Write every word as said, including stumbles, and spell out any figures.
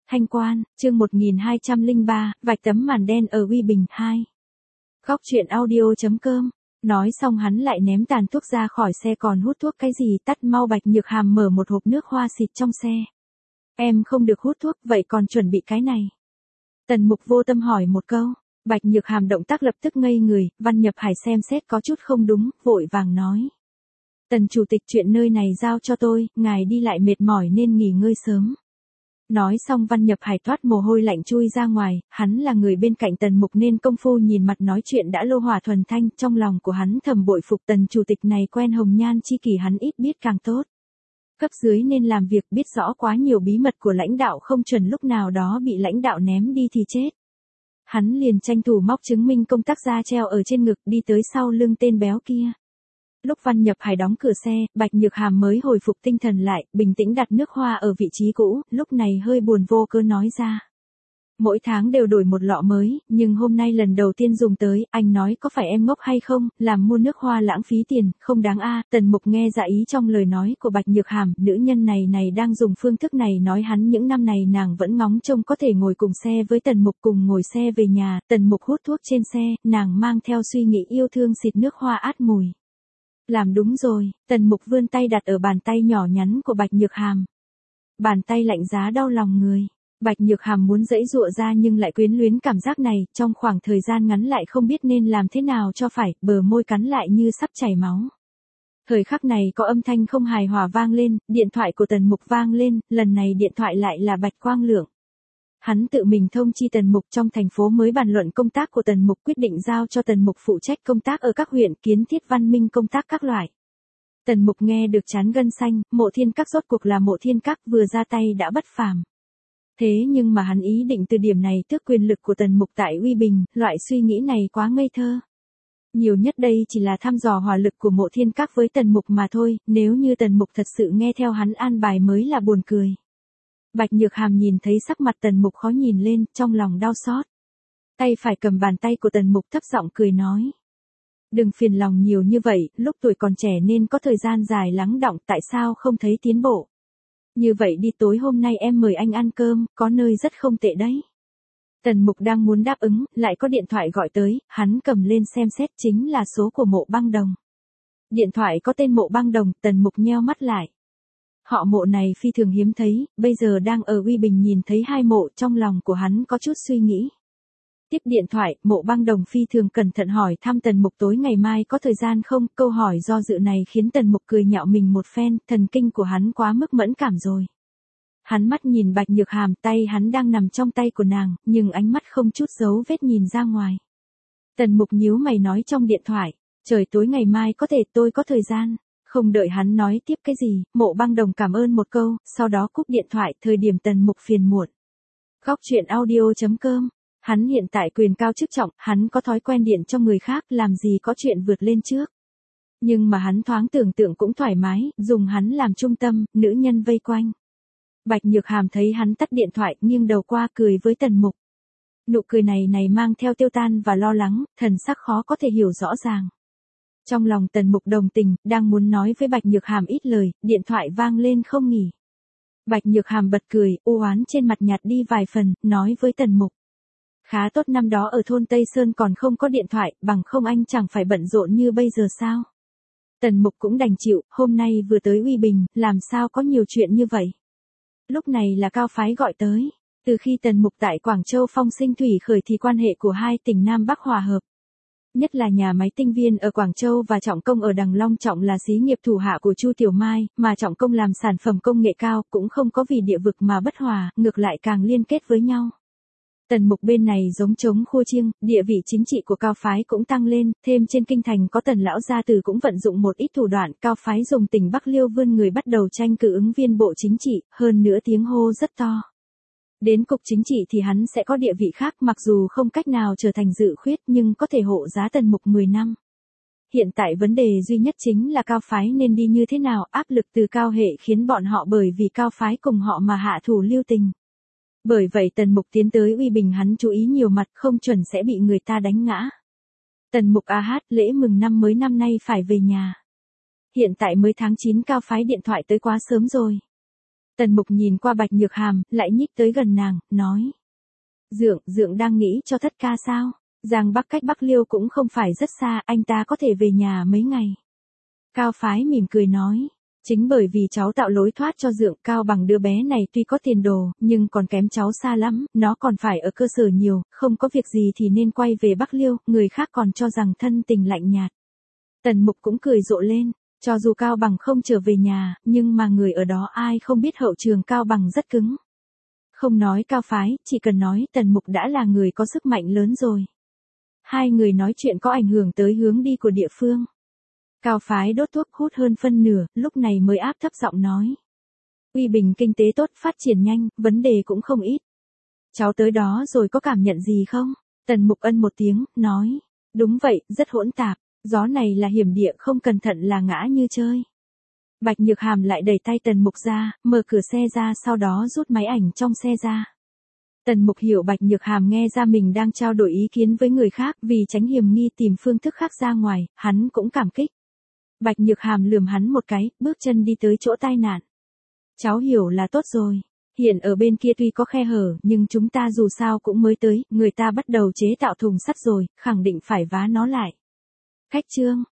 Thanh Quan, chương một nghìn hai trăm lẻ ba, vạch tấm màn đen ở Uy Bình hai. Góc truyện audio.com. Nói xong hắn lại ném tàn thuốc ra khỏi xe, còn hút thuốc cái gì, tắt mau. Bạch Nhược Hàm mở một hộp nước hoa xịt trong xe. Em không được hút thuốc, vậy còn chuẩn bị cái này? Tần Mục vô tâm hỏi một câu. Bạch Nhược Hàm động tác lập tức ngây người, Văn Nhập Hải xem xét có chút không đúng, vội vàng nói. Tần chủ tịch, chuyện nơi này giao cho tôi, ngài đi lại mệt mỏi nên nghỉ ngơi sớm. Nói xong Văn Nhập Hải thoát mồ hôi lạnh chui ra ngoài, hắn là người bên cạnh Tần Mục nên công phu nhìn mặt nói chuyện đã lô hỏa thuần thanh, trong lòng của hắn thầm bội phục Tần chủ tịch này, quen hồng nhan chi kỷ hắn ít biết càng tốt. Cấp dưới nên làm việc biết rõ quá nhiều bí mật của lãnh đạo, không chuẩn lúc nào đó bị lãnh đạo ném đi thì chết. Hắn liền tranh thủ móc chứng minh công tác ra treo ở trên ngực, đi tới sau lưng tên béo kia. Lúc Văn Nhập Hải đóng cửa xe, Bạch Nhược Hàm mới hồi phục tinh thần lại, bình tĩnh đặt nước hoa ở vị trí cũ, lúc này hơi buồn vô cớ nói ra. Mỗi tháng đều đổi một lọ mới, nhưng hôm nay lần đầu tiên dùng tới, anh nói có phải em ngốc hay không, làm mua nước hoa lãng phí tiền, không đáng a. Tần Mục nghe ra ý trong lời nói của Bạch Nhược Hàm, nữ nhân này này đang dùng phương thức này nói hắn, những năm này nàng vẫn ngóng trông có thể ngồi cùng xe với Tần Mục, cùng ngồi xe về nhà. Tần Mục hút thuốc trên xe, nàng mang theo suy nghĩ yêu thương xịt nước hoa át mùi. Làm đúng rồi, Tần Mục vươn tay đặt ở bàn tay nhỏ nhắn của Bạch Nhược Hàm. Bàn tay lạnh giá đau lòng người. Bạch Nhược Hàm muốn giãy giụa ra nhưng lại quyến luyến cảm giác này, trong khoảng thời gian ngắn lại không biết nên làm thế nào cho phải, bờ môi cắn lại như sắp chảy máu. Thời khắc này có âm thanh không hài hòa vang lên, điện thoại của Tần Mục vang lên, lần này điện thoại lại là Bạch Quang Lượng. Hắn tự mình thông chi Tần Mục trong thành phố mới bàn luận công tác của Tần Mục, quyết định giao cho Tần Mục phụ trách công tác ở các huyện, kiến thiết văn minh công tác các loại. Tần Mục nghe được chán gân xanh, Mộ Thiên Các rốt cuộc là Mộ Thiên Các, vừa ra tay đã bất phàm. Thế nhưng mà hắn ý định từ điểm này tước quyền lực của Tần Mục tại Uy Bình, loại suy nghĩ này quá ngây thơ. Nhiều nhất đây chỉ là thăm dò hỏa lực của Mộ Thiên Các với Tần Mục mà thôi, nếu như Tần Mục thật sự nghe theo hắn an bài mới là buồn cười. Bạch Nhược Hàm nhìn thấy sắc mặt Tần Mục khó nhìn lên, trong lòng đau xót. Tay phải cầm bàn tay của Tần Mục thấp giọng cười nói. Đừng phiền lòng nhiều như vậy, lúc tuổi còn trẻ nên có thời gian dài lắng đọng, tại sao không thấy tiến bộ. Như vậy đi, tối hôm nay em mời anh ăn cơm, có nơi rất không tệ đấy. Tần Mục đang muốn đáp ứng, lại có điện thoại gọi tới, hắn cầm lên xem xét, chính là số của Mộ Băng Đồng. Điện thoại có tên Mộ Băng Đồng, Tần Mục nheo mắt lại. Họ Mộ này phi thường hiếm thấy, bây giờ đang ở Uy Bình nhìn thấy hai Mộ, trong lòng của hắn có chút suy nghĩ. Tiếp điện thoại, Mộ Băng Đồng phi thường cẩn thận hỏi thăm Tần Mục tối ngày mai có thời gian không, câu hỏi do dự này khiến Tần Mục cười nhạo mình một phen, thần kinh của hắn quá mức mẫn cảm rồi. Hắn mắt nhìn Bạch Nhược Hàm, tay hắn đang nằm trong tay của nàng, nhưng ánh mắt không chút dấu vết nhìn ra ngoài. Tần Mục nhíu mày nói trong điện thoại, trời tối ngày mai có thể, tôi có thời gian. Không đợi hắn nói tiếp cái gì, Mộ Băng Đồng cảm ơn một câu, sau đó cúp điện thoại, thời điểm Tần Mục phiền muộn. Góc truyện audio.com. Hắn hiện tại quyền cao chức trọng, hắn có thói quen điện cho người khác, làm gì có chuyện vượt lên trước. Nhưng mà hắn thoáng tưởng tượng cũng thoải mái, dùng hắn làm trung tâm, nữ nhân vây quanh. Bạch Nhược Hàm thấy hắn tắt điện thoại, nghiêng đầu qua cười với Tần Mục. Nụ cười này này mang theo tiêu tan và lo lắng, thần sắc khó có thể hiểu rõ ràng. Trong lòng Tần Mục đồng tình, đang muốn nói với Bạch Nhược Hàm ít lời, điện thoại vang lên không nghỉ. Bạch Nhược Hàm bật cười, u oán trên mặt nhạt đi vài phần, nói với Tần Mục. Khá tốt, năm đó ở thôn Tây Sơn còn không có điện thoại, bằng không anh chẳng phải bận rộn như bây giờ sao. Tần Mục cũng đành chịu, hôm nay vừa tới Uy Bình, làm sao có nhiều chuyện như vậy. Lúc này là Cao Phái gọi tới. Từ khi Tần Mục tại Quảng Châu phong sinh thủy khởi thì quan hệ của hai tỉnh Nam Bắc hòa hợp. Nhất là nhà máy Tinh Viên ở Quảng Châu và Trọng Công ở Đằng Long. Trọng là xí nghiệp thủ hạ của Chu Tiểu Mai, mà Trọng Công làm sản phẩm công nghệ cao, cũng không có vì địa vực mà bất hòa, ngược lại càng liên kết với nhau. Tần Mục bên này giống trống khua chiêng, địa vị chính trị của Cao Phái cũng tăng lên, thêm trên kinh thành có Tần lão gia tử cũng vận dụng một ít thủ đoạn, Cao Phái dùng tỉnh Bắc Liêu vươn người bắt đầu tranh cử ứng viên bộ chính trị, hơn nữa tiếng hô rất to. Đến cục chính trị thì hắn sẽ có địa vị khác, mặc dù không cách nào trở thành dự khuyết nhưng có thể hộ giá Tần Mục mười năm. Hiện tại vấn đề duy nhất chính là Cao Phái nên đi như thế nào, áp lực từ Cao hệ khiến bọn họ bởi vì Cao Phái cùng họ mà hạ thủ lưu tình. Bởi vậy Tần Mục tiến tới Uy Bình hắn chú ý nhiều mặt, không chuẩn sẽ bị người ta đánh ngã. Tần Mục a hát, lễ mừng năm mới năm nay phải về nhà. Hiện tại mới tháng chín, Cao Phái điện thoại tới quá sớm rồi. Tần Mục nhìn qua Bạch Nhược Hàm, lại nhích tới gần nàng, nói. Dượng, Dượng đang nghĩ cho thất ca sao? Giang Bắc cách Bắc Liêu cũng không phải rất xa, anh ta có thể về nhà mấy ngày. Cao Phái mỉm cười nói. Chính bởi vì cháu tạo lối thoát cho Dượng, Cao Bằng đứa bé này tuy có tiền đồ, nhưng còn kém cháu xa lắm, nó còn phải ở cơ sở nhiều, không có việc gì thì nên quay về Bắc Liêu, người khác còn cho rằng thân tình lạnh nhạt. Tần Mục cũng cười rộ lên, cho dù Cao Bằng không trở về nhà, nhưng mà người ở đó ai không biết hậu trường Cao Bằng rất cứng. Không nói Cao Phái, chỉ cần nói Tần Mục đã là người có sức mạnh lớn rồi. Hai người nói chuyện có ảnh hưởng tới hướng đi của địa phương. Cao Phái đốt thuốc hút hơn phân nửa, lúc này mới áp thấp giọng nói. Uy Bình kinh tế tốt, phát triển nhanh, vấn đề cũng không ít. Cháu tới đó rồi có cảm nhận gì không? Tần Mục ân một tiếng, nói. Đúng vậy, rất hỗn tạp, gió này là hiểm địa, không cẩn thận là ngã như chơi. Bạch Nhược Hàm lại đẩy tay Tần Mục ra, mở cửa xe ra, sau đó rút máy ảnh trong xe ra. Tần Mục hiểu Bạch Nhược Hàm nghe ra mình đang trao đổi ý kiến với người khác, vì tránh hiểm nghi tìm phương thức khác ra ngoài, hắn cũng cảm kích. Bạch Nhược Hàm lườm hắn một cái, bước chân đi tới chỗ tai nạn. Cháu hiểu là tốt rồi. Hiện ở bên kia tuy có khe hở, nhưng chúng ta dù sao cũng mới tới, người ta bắt đầu chế tạo thùng sắt rồi, khẳng định phải vá nó lại. Cách chương